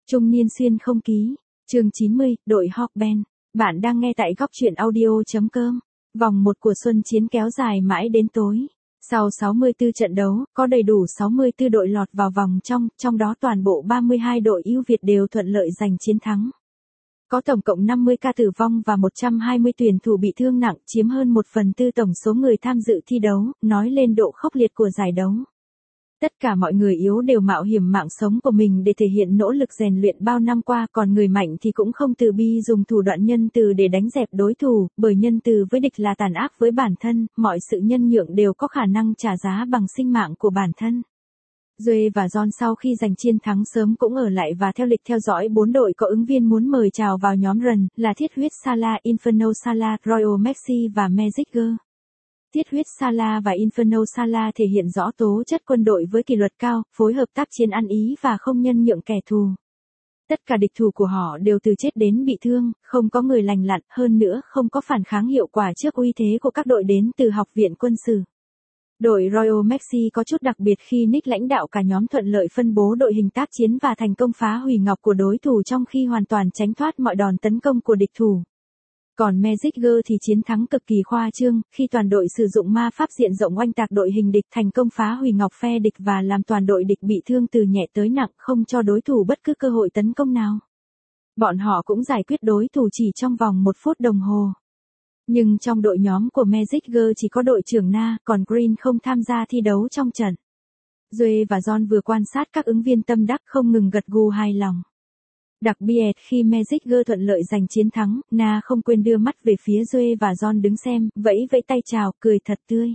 Trung niên xuyên không ký. Chương 90, đội Hawk Band. Bạn đang nghe tại góc truyện audio.com. Vòng 1 của Xuân Chiến kéo dài mãi đến tối. Sau 64 trận đấu, có đầy đủ 64 đội lọt vào vòng trong đó toàn bộ 32 đội ưu Việt đều thuận lợi giành chiến thắng. Có tổng cộng 50 ca tử vong và 120 tuyển thủ bị thương nặng, chiếm hơn 1/4 tổng số người tham dự thi đấu, nói lên độ khốc liệt của giải đấu. Tất cả mọi người yếu đều mạo hiểm mạng sống của mình để thể hiện nỗ lực rèn luyện bao năm qua, còn người mạnh thì cũng không từ bi dùng thủ đoạn nhân từ để đánh dẹp đối thủ, bởi nhân từ với địch là tàn ác với bản thân, mọi sự nhân nhượng đều có khả năng trả giá bằng sinh mạng của bản thân. Duê và John sau khi giành chiến thắng sớm cũng ở lại và theo lịch theo dõi 4 đội có ứng viên muốn mời chào vào nhóm run, là Thiết huyết Salah, Inferno Salah, Royal Maxi và Magic Girl. Thiết huyết Salah và Inferno Salah thể hiện rõ tố chất quân đội với kỷ luật cao, phối hợp tác chiến ăn ý và không nhân nhượng kẻ thù. Tất cả địch thủ của họ đều từ chết đến bị thương, không có người lành lặn, hơn nữa không có phản kháng hiệu quả trước uy thế của các đội đến từ học viện quân sự. Đội Royal Maxi có chút đặc biệt khi Nick lãnh đạo cả nhóm thuận lợi phân bố đội hình tác chiến và thành công phá hủy ngọc của đối thủ trong khi hoàn toàn tránh thoát mọi đòn tấn công của địch thủ. Còn Magic Girl thì chiến thắng cực kỳ khoa trương, khi toàn đội sử dụng ma pháp diện rộng oanh tạc đội hình địch, thành công phá hủy ngọc phe địch và làm toàn đội địch bị thương từ nhẹ tới nặng, không cho đối thủ bất cứ cơ hội tấn công nào. Bọn họ cũng giải quyết đối thủ chỉ trong vòng 1 phút đồng hồ. Nhưng trong đội nhóm của Magic Girl chỉ có đội trưởng Na, còn Green không tham gia thi đấu trong trận. Duê và John vừa quan sát các ứng viên tâm đắc không ngừng gật gù hài lòng. Đặc biệt khi Magic Girl thuận lợi giành chiến thắng, Na không quên đưa mắt về phía Duê và John đứng xem, vẫy vẫy tay chào, cười thật tươi.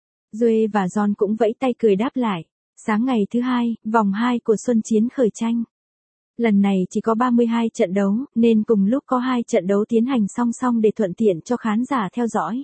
Duê và John cũng vẫy tay cười đáp lại. Sáng ngày thứ 2, vòng 2 của Xuân Chiến khởi tranh. Lần này chỉ có 32 trận đấu, nên cùng lúc có 2 trận đấu tiến hành song song để thuận tiện cho khán giả theo dõi.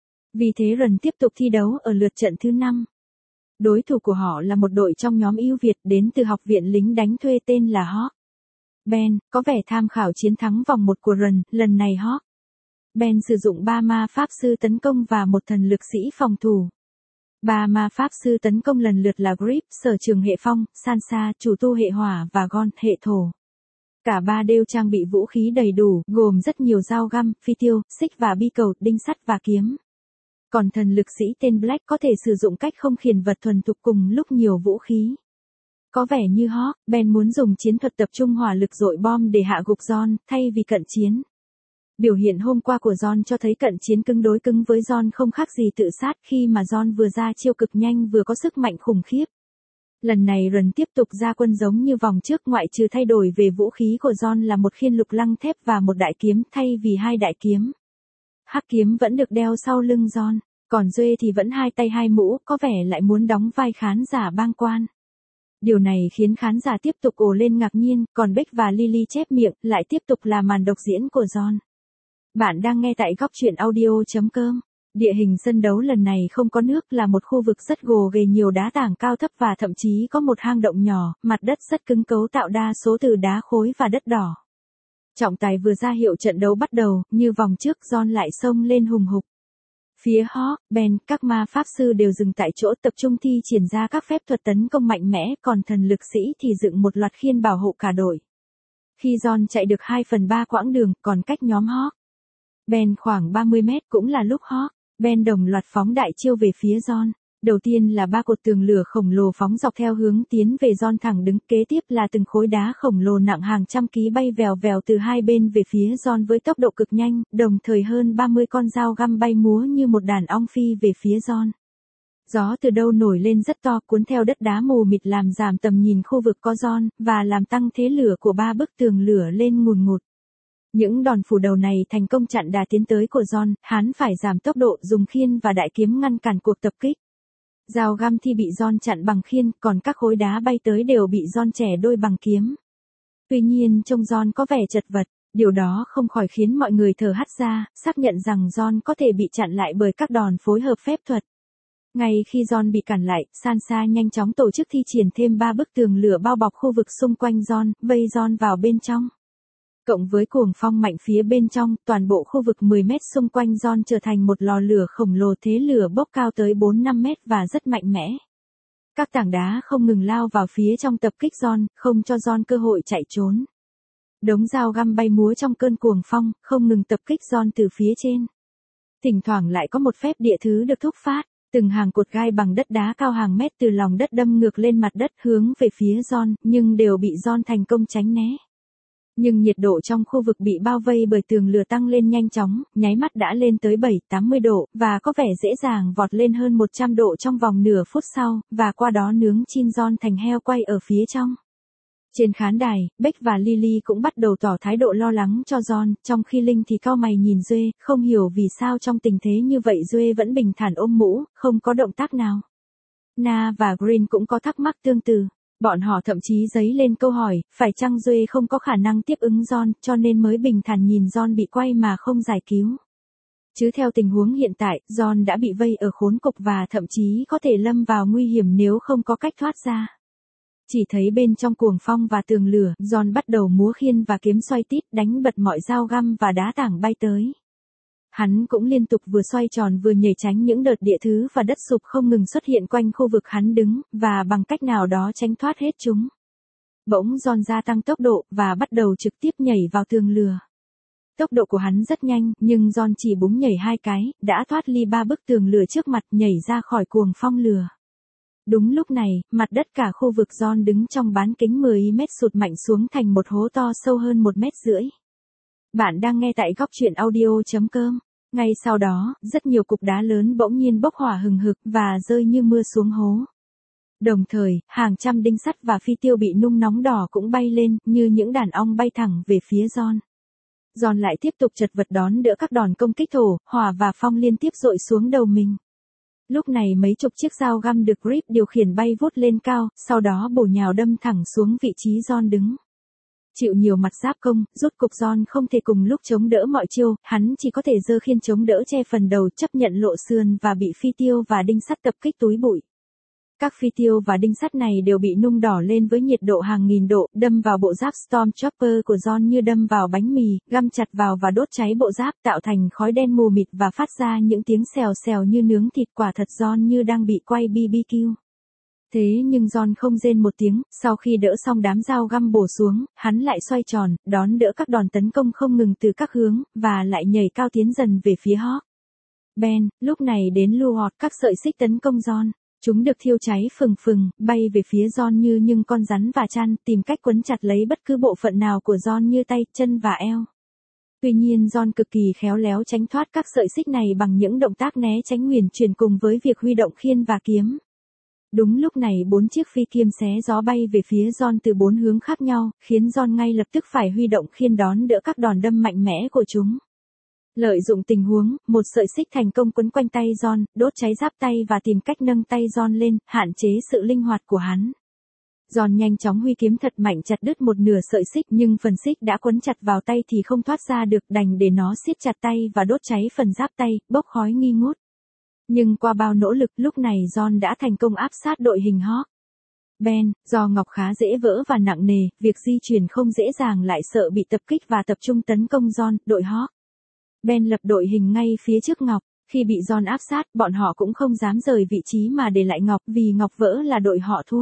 Vì thế run tiếp tục thi đấu ở lượt trận thứ 5. Đối thủ của họ là một đội trong nhóm ưu Việt đến từ học viện lính đánh thuê tên là Hawk Band, có vẻ tham khảo chiến thắng vòng 1 của run, lần này Hawk Band sử dụng 3 ma pháp sư tấn công và 1 thần lực sĩ phòng thủ. 3 ma pháp sư tấn công lần lượt là Grip, sở trường hệ phong, Sansa, chủ tu hệ hỏa và Gon, hệ thổ. Cả 3 đều trang bị vũ khí đầy đủ, gồm rất nhiều dao găm, phi tiêu, xích và bi cầu, đinh sắt và kiếm. Còn thần lực sĩ tên Black có thể sử dụng cách không khiển vật thuần thục cùng lúc nhiều vũ khí. Có vẻ như Hawk Band muốn dùng chiến thuật tập trung hỏa lực dội bom để hạ gục John, thay vì cận chiến. Biểu hiện hôm qua của John cho thấy cận chiến cứng đối cứng với John không khác gì tự sát khi mà John vừa ra chiêu cực nhanh vừa có sức mạnh khủng khiếp. Lần này run tiếp tục ra quân giống như vòng trước, ngoại trừ thay đổi về vũ khí của John là một khiên lục lăng thép và một đại kiếm thay vì 2 đại kiếm. Hắc kiếm vẫn được đeo sau lưng John, còn Duê thì vẫn 2 tay 2 mũ, có vẻ lại muốn đóng vai khán giả bang quan. Điều này khiến khán giả tiếp tục ồ lên ngạc nhiên, còn Beck và Lily chép miệng, lại tiếp tục là màn độc diễn của John. Bạn đang nghe tại góc truyện audio.com. Địa hình sân đấu lần này không có nước, là một khu vực rất gồ ghề, nhiều đá tảng cao thấp và thậm chí có một hang động nhỏ, mặt đất rất cứng cấu tạo đa số từ đá khối và đất đỏ. Trọng tài vừa ra hiệu trận đấu bắt đầu, như vòng trước John lại xông lên hùng hục. Phía Hawk Band, các ma pháp sư đều dừng tại chỗ tập trung thi triển ra các phép thuật tấn công mạnh mẽ, còn thần lực sĩ thì dựng một loạt khiên bảo hộ cả đội. Khi John chạy được 2/3 quãng đường, còn cách nhóm Hawk Band khoảng 30 mét, cũng là lúc Hawk Band đồng loạt phóng đại chiêu về phía John. Đầu tiên là 3 cột tường lửa khổng lồ phóng dọc theo hướng tiến về John thẳng đứng, kế tiếp là từng khối đá khổng lồ nặng hàng trăm ký bay vèo vèo từ hai bên về phía John với tốc độ cực nhanh, đồng thời hơn 30 con dao găm bay múa như một đàn ong phi về phía John. Gió từ đâu nổi lên rất to, cuốn theo đất đá mù mịt làm giảm tầm nhìn khu vực có John, và làm tăng thế lửa của 3 bức tường lửa lên ngùn ngụt. Những đòn phủ đầu này thành công chặn đà tiến tới của John, hắn phải giảm tốc độ, dùng khiên và đại kiếm ngăn cản cuộc tập kích. Dao găm thì bị John chặn bằng khiên, còn các khối đá bay tới đều bị John chẻ đôi bằng kiếm. Tuy nhiên trông John có vẻ chật vật, điều đó không khỏi khiến mọi người thở hắt ra, xác nhận rằng John có thể bị chặn lại bởi các đòn phối hợp phép thuật. Ngay khi John bị cản lại, Sansa nhanh chóng tổ chức thi triển thêm 3 bức tường lửa bao bọc khu vực xung quanh John, vây John vào bên trong. Cộng với cuồng phong mạnh phía bên trong, toàn bộ khu vực 10 mét xung quanh John trở thành một lò lửa khổng lồ, thế lửa bốc cao tới 4-5 mét và rất mạnh mẽ. Các tảng đá không ngừng lao vào phía trong tập kích John, không cho John cơ hội chạy trốn. Đống dao găm bay múa trong cơn cuồng phong, không ngừng tập kích John từ phía trên. Thỉnh thoảng lại có một phép địa thứ được thúc phát, từng hàng cột gai bằng đất đá cao hàng mét từ lòng đất đâm ngược lên mặt đất hướng về phía John, nhưng đều bị John thành công tránh né. Nhưng nhiệt độ trong khu vực bị bao vây bởi tường lửa tăng lên nhanh chóng, nháy mắt đã lên tới 7-80 độ, và có vẻ dễ dàng vọt lên hơn 100 độ trong vòng nửa phút sau, và qua đó nướng chin John thành heo quay ở phía trong. Trên khán đài, Beck và Lily cũng bắt đầu tỏ thái độ lo lắng cho John, trong khi Linh thì cau mày nhìn Duệ, không hiểu vì sao trong tình thế như vậy Duệ vẫn bình thản ôm mũ, không có động tác nào. Na và Green cũng có thắc mắc tương tự. Bọn họ thậm chí dấy lên câu hỏi, phải chăng Duệ không có khả năng tiếp ứng John, cho nên mới bình thản nhìn John bị quay mà không giải cứu. Chứ theo tình huống hiện tại, John đã bị vây ở khốn cục và thậm chí có thể lâm vào nguy hiểm nếu không có cách thoát ra. Chỉ thấy bên trong cuồng phong và tường lửa, John bắt đầu múa khiên và kiếm xoay tít, đánh bật mọi dao găm và đá tảng bay tới. Hắn cũng liên tục vừa xoay tròn vừa nhảy tránh những đợt địa thứ và đất sụp không ngừng xuất hiện quanh khu vực hắn đứng, và bằng cách nào đó tránh thoát hết chúng. Bỗng John gia tăng tốc độ, và bắt đầu trực tiếp nhảy vào tường lửa. Tốc độ của hắn rất nhanh, nhưng John chỉ búng nhảy 2 cái, đã thoát ly 3 bức tường lửa trước mặt, nhảy ra khỏi cuồng phong lửa. Đúng lúc này, mặt đất cả khu vực John đứng trong bán kính 10 mét sụt mạnh xuống thành một hố to sâu hơn 1,5 mét. Bạn đang nghe tại góc truyện audio.com. Ngay sau đó, rất nhiều cục đá lớn bỗng nhiên bốc hỏa hừng hực và rơi như mưa xuống hố. Đồng thời, hàng trăm đinh sắt và phi tiêu bị nung nóng đỏ cũng bay lên, như những đàn ong bay thẳng về phía John. John lại tiếp tục chật vật đón đỡ các đòn công kích thổ, hỏa và phong liên tiếp dội xuống đầu mình. Lúc này mấy chục chiếc dao găm được Grip điều khiển bay vút lên cao, sau đó bổ nhào đâm thẳng xuống vị trí John đứng. Chịu nhiều mặt giáp công, rốt cục John không thể cùng lúc chống đỡ mọi chiêu, hắn chỉ có thể giơ khiên chống đỡ che phần đầu, chấp nhận lộ sườn và bị phi tiêu và đinh sắt tập kích túi bụi. Các phi tiêu và đinh sắt này đều bị nung đỏ lên với nhiệt độ hàng nghìn độ, đâm vào bộ giáp Stormtrooper của John như đâm vào bánh mì, găm chặt vào và đốt cháy bộ giáp, tạo thành khói đen mù mịt và phát ra những tiếng xèo xèo như nướng thịt. Quả thật John như đang bị quay BBQ. Thế nhưng John không rên một tiếng, sau khi đỡ xong đám dao găm bổ xuống, hắn lại xoay tròn, đón đỡ các đòn tấn công không ngừng từ các hướng, và lại nhảy cao tiến dần về phía Hawk. Ben, lúc này đến Luot, các sợi xích tấn công John. Chúng được thiêu cháy phừng phừng, bay về phía John như những con rắn và chăn, tìm cách quấn chặt lấy bất cứ bộ phận nào của John như tay, chân và eo. Tuy nhiên John cực kỳ khéo léo tránh thoát các sợi xích này bằng những động tác né tránh huyền chuyển cùng với việc huy động khiên và kiếm. Đúng lúc này 4 chiếc phi kiếm xé gió bay về phía John từ 4 hướng khác nhau, khiến John ngay lập tức phải huy động khiên đón đỡ các đòn đâm mạnh mẽ của chúng. Lợi dụng tình huống, một sợi xích thành công quấn quanh tay John, đốt cháy giáp tay và tìm cách nâng tay John lên, hạn chế sự linh hoạt của hắn. John nhanh chóng huy kiếm thật mạnh chặt đứt một nửa sợi xích, nhưng phần xích đã quấn chặt vào tay thì không thoát ra được, đành để nó siết chặt tay và đốt cháy phần giáp tay, bốc khói nghi ngút. Nhưng qua bao nỗ lực, lúc này John đã thành công áp sát đội hình Hawk. Ben, do ngọc khá dễ vỡ và nặng nề, việc di chuyển không dễ dàng lại sợ bị tập kích và tập trung tấn công John, đội Hawk. Ben lập đội hình ngay phía trước ngọc. Khi bị John áp sát, bọn họ cũng không dám rời vị trí mà để lại ngọc, vì ngọc vỡ là đội họ thua.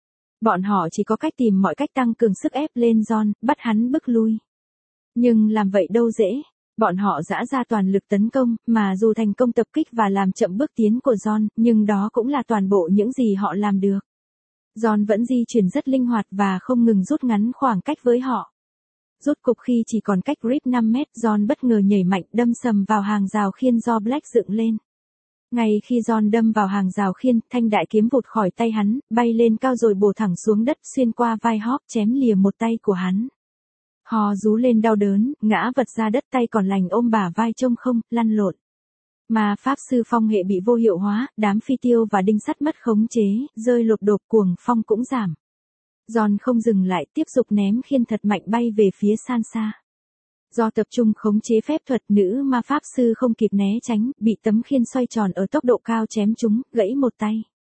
Bọn họ chỉ có cách tìm mọi cách tăng cường sức ép lên John, bắt hắn bước lui. Nhưng làm vậy đâu dễ. Bọn họ dã ra toàn lực tấn công, mà dù thành công tập kích và làm chậm bước tiến của John, nhưng đó cũng là toàn bộ những gì họ làm được. John vẫn di chuyển rất linh hoạt và không ngừng rút ngắn khoảng cách với họ. Rốt cục khi chỉ còn cách Grip 5 mét, John bất ngờ nhảy mạnh, đâm sầm vào hàng rào khiên do Black dựng lên. Ngay khi John đâm vào hàng rào khiên, thanh đại kiếm vụt khỏi tay hắn, bay lên cao rồi bổ thẳng xuống đất, xuyên qua vai Hawk, chém lìa một tay của hắn. Hò rú lên đau đớn, ngã vật ra đất, tay còn lành ôm bả vai trông không, lăn lộn. Mà pháp sư phong hệ bị vô hiệu hóa, đám phi tiêu và đinh sắt mất khống chế, rơi lột đột, cuồng phong cũng giảm. John không dừng lại, tiếp tục ném khiên thật mạnh bay về phía Sansa. Do tập trung khống chế phép thuật, nữ ma pháp sư không kịp né tránh, bị tấm khiên xoay tròn ở tốc độ cao chém trúng, gãy một tay.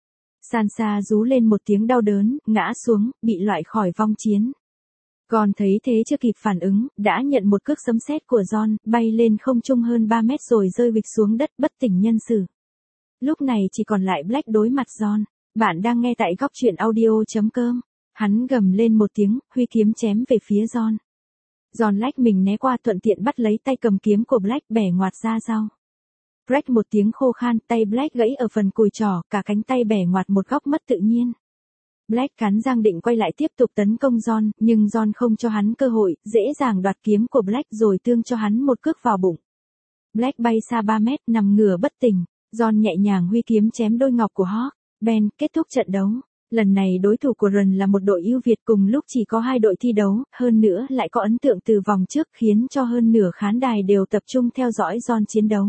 Sansa rú lên một tiếng đau đớn, ngã xuống, bị loại khỏi vong chiến. Còn thấy thế chưa kịp phản ứng, đã nhận một cước sấm sét của John, bay lên không trung hơn 3 mét rồi rơi bịch xuống đất bất tỉnh nhân sự. Lúc này chỉ còn lại Black đối mặt John. Bạn đang nghe tại góc chuyện audio.com. Hắn gầm lên một tiếng, huy kiếm chém về phía John. John lách mình né qua thuận tiện bắt lấy tay cầm kiếm của Black bẻ ngoặt ra dao. Black một tiếng khô khan, tay Black gãy ở phần cùi trỏ, cả cánh tay bẻ ngoặt một góc mất tự nhiên. Black cắn răng định quay lại tiếp tục tấn công John, nhưng John không cho hắn cơ hội, dễ dàng đoạt kiếm của Black rồi tương cho hắn một cước vào bụng. Black bay xa 3 mét, nằm ngửa bất tỉnh. John nhẹ nhàng huy kiếm chém đôi ngọc của Hawk. Ben, kết thúc trận đấu. Lần này đối thủ của Ren là một đội ưu việt, cùng lúc chỉ có 2 đội thi đấu, hơn nữa lại có ấn tượng từ vòng trước khiến cho hơn nửa khán đài đều tập trung theo dõi John chiến đấu.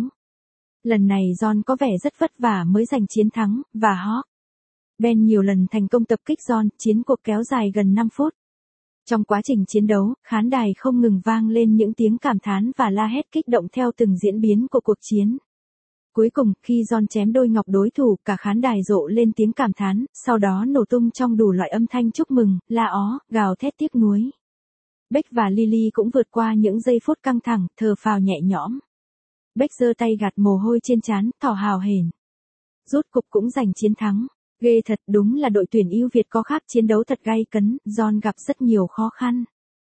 Lần này John có vẻ rất vất vả mới giành chiến thắng, và Hawk. Ben nhiều lần thành công tập kích John, chiến cuộc kéo dài gần 5 phút. Trong quá trình chiến đấu, khán đài không ngừng vang lên những tiếng cảm thán và la hét kích động theo từng diễn biến của cuộc chiến. Cuối cùng, khi John chém đôi ngọc đối thủ, cả khán đài rộ lên tiếng cảm thán, sau đó nổ tung trong đủ loại âm thanh chúc mừng, la ó, gào thét tiếc nuối. Beck và Lily cũng vượt qua những giây phút căng thẳng, thở phào nhẹ nhõm. Beck giơ tay gạt mồ hôi trên trán, thỏ hào hển. Rốt cục cũng giành chiến thắng. Ghê thật, đúng là đội tuyển ưu Việt có khác, chiến đấu thật gay cấn, John gặp rất nhiều khó khăn.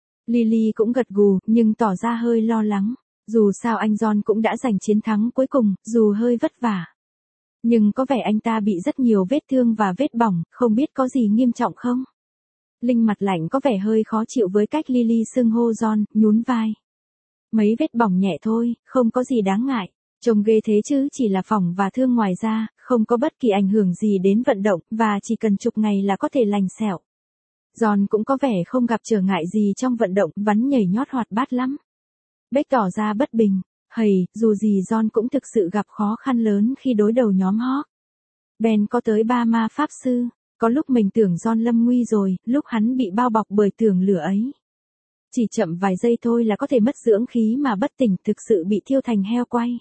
Lily cũng gật gù, nhưng tỏ ra hơi lo lắng. Dù sao anh John cũng đã giành chiến thắng cuối cùng, dù hơi vất vả. Nhưng có vẻ anh ta bị rất nhiều vết thương và vết bỏng, không biết có gì nghiêm trọng không? Linh mặt lạnh có vẻ hơi khó chịu với cách Lily xưng hô John, nhún vai. Mấy vết bỏng nhẹ thôi, không có gì đáng ngại. Trông ghê thế chứ, chỉ là phỏng và thương, ngoài ra, không có bất kỳ ảnh hưởng gì đến vận động, và chỉ cần chục ngày là có thể lành sẹo. John cũng có vẻ không gặp trở ngại gì trong vận động, bắn nhảy nhót hoạt bát lắm. Beck tỏ ra bất bình. Hầy, dù gì John cũng thực sự gặp khó khăn lớn khi đối đầu nhóm Hawk. Ben có tới 3 ma pháp sư. Có lúc mình tưởng John lâm nguy rồi, lúc hắn bị bao bọc bởi tường lửa ấy. Chỉ chậm vài giây thôi là có thể mất dưỡng khí mà bất tỉnh, thực sự bị thiêu thành heo quay.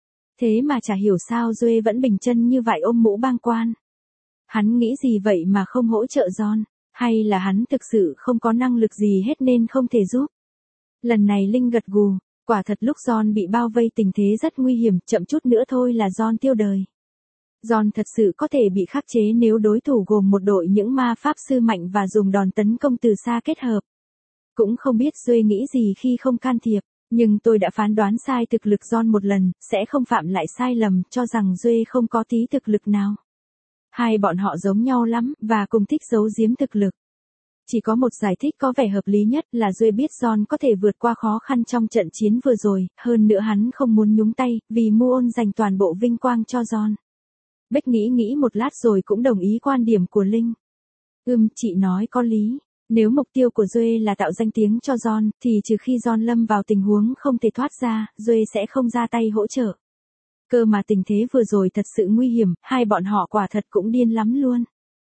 Thế mà chả hiểu sao Duê vẫn bình chân như vậy, ôm mũ bang quan. Hắn nghĩ gì vậy mà không hỗ trợ John, hay là hắn thực sự không có năng lực gì hết nên không thể giúp? Lần này Linh gật gù, quả thật lúc John bị bao vây tình thế rất nguy hiểm, chậm chút nữa thôi là John tiêu đời. John thật sự có thể bị khắc chế nếu đối thủ gồm một đội những ma pháp sư mạnh và dùng đòn tấn công từ xa kết hợp. Cũng không biết Duê nghĩ gì khi không can thiệp, nhưng tôi đã phán đoán sai thực lực John một lần, sẽ không phạm lại sai lầm cho rằng Duê không có tí thực lực nào. Hai bọn họ giống nhau lắm, và cùng thích giấu giếm thực lực. Chỉ có một giải thích có vẻ hợp lý nhất là Duê biết John có thể vượt qua khó khăn trong trận chiến vừa rồi, hơn nữa hắn không muốn nhúng tay, vì Muon dành toàn bộ vinh quang cho John. Beck nghĩ một lát rồi cũng đồng ý quan điểm của Linh. Chị nói có lý. Nếu mục tiêu của Duê là tạo danh tiếng cho John, thì trừ khi John lâm vào tình huống không thể thoát ra, Duê sẽ không ra tay hỗ trợ. Cơ mà tình thế vừa rồi thật sự nguy hiểm, hai bọn họ quả thật cũng điên lắm luôn.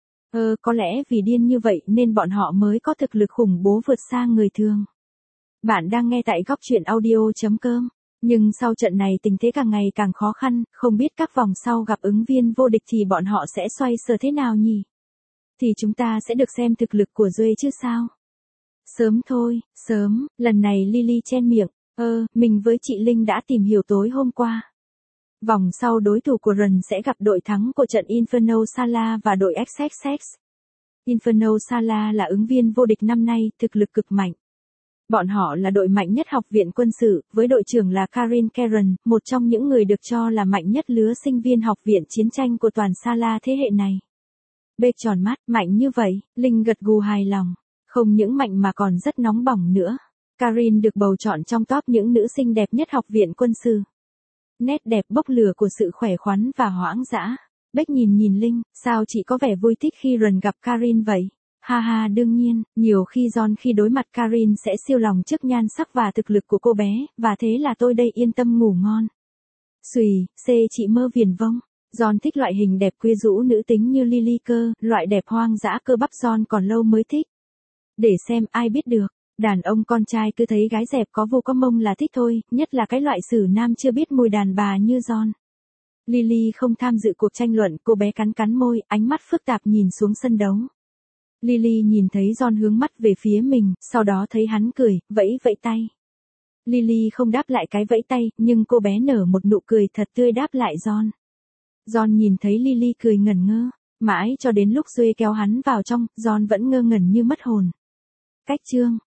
Có lẽ vì điên như vậy nên bọn họ mới có thực lực khủng bố vượt xa người thường. Bạn đang nghe tại góc chuyện audio.com. Nhưng sau trận này tình thế càng ngày càng khó khăn, không biết các vòng sau gặp ứng viên vô địch thì bọn họ sẽ xoay sở thế nào nhỉ? Thì chúng ta sẽ được xem thực lực của Duê chứ sao? Sớm thôi, sớm, lần này Lily chen miệng. Mình với chị Linh đã tìm hiểu tối hôm qua. Vòng sau đối thủ của Ren sẽ gặp đội thắng của trận Inferno Sala và đội XXX. Inferno Sala là ứng viên vô địch năm nay, thực lực cực mạnh. Bọn họ là đội mạnh nhất học viện quân sự, với đội trưởng là Karin Karen, một trong những người được cho là mạnh nhất lứa sinh viên học viện chiến tranh của toàn Sala thế hệ này. Beck tròn mắt, mạnh như vậy, Linh gật gù hài lòng. Không những mạnh mà còn rất nóng bỏng nữa. Karin được bầu chọn trong top những nữ sinh đẹp nhất học viện quân sự. Nét đẹp bốc lửa của sự khỏe khoắn và hoãng dã. Beck nhìn Linh, sao chị có vẻ vui thích khi Ren gặp Karin vậy? Ha ha, đương nhiên, nhiều khi John khi đối mặt Karin sẽ siêu lòng trước nhan sắc và thực lực của cô bé, và thế là tôi đây yên tâm ngủ ngon. Xùy, chị mơ viển vông. John thích loại hình đẹp quyến rũ nữ tính như Lily cơ, loại đẹp hoang dã cơ bắp John còn lâu mới thích. Để xem, ai biết được, đàn ông con trai cứ thấy gái dẹp có vô có mông là thích thôi, nhất là cái loại xử nam chưa biết mùi đàn bà như John. Lily không tham dự cuộc tranh luận, cô bé cắn môi, ánh mắt phức tạp nhìn xuống sân đấu. Lily nhìn thấy John hướng mắt về phía mình, sau đó thấy hắn cười, vẫy tay. Lily không đáp lại cái vẫy tay, nhưng cô bé nở một nụ cười thật tươi đáp lại John. John nhìn thấy Lily cười ngẩn ngơ. Mãi cho đến lúc Duy kéo hắn vào trong, John vẫn ngơ ngẩn như mất hồn. Cách chương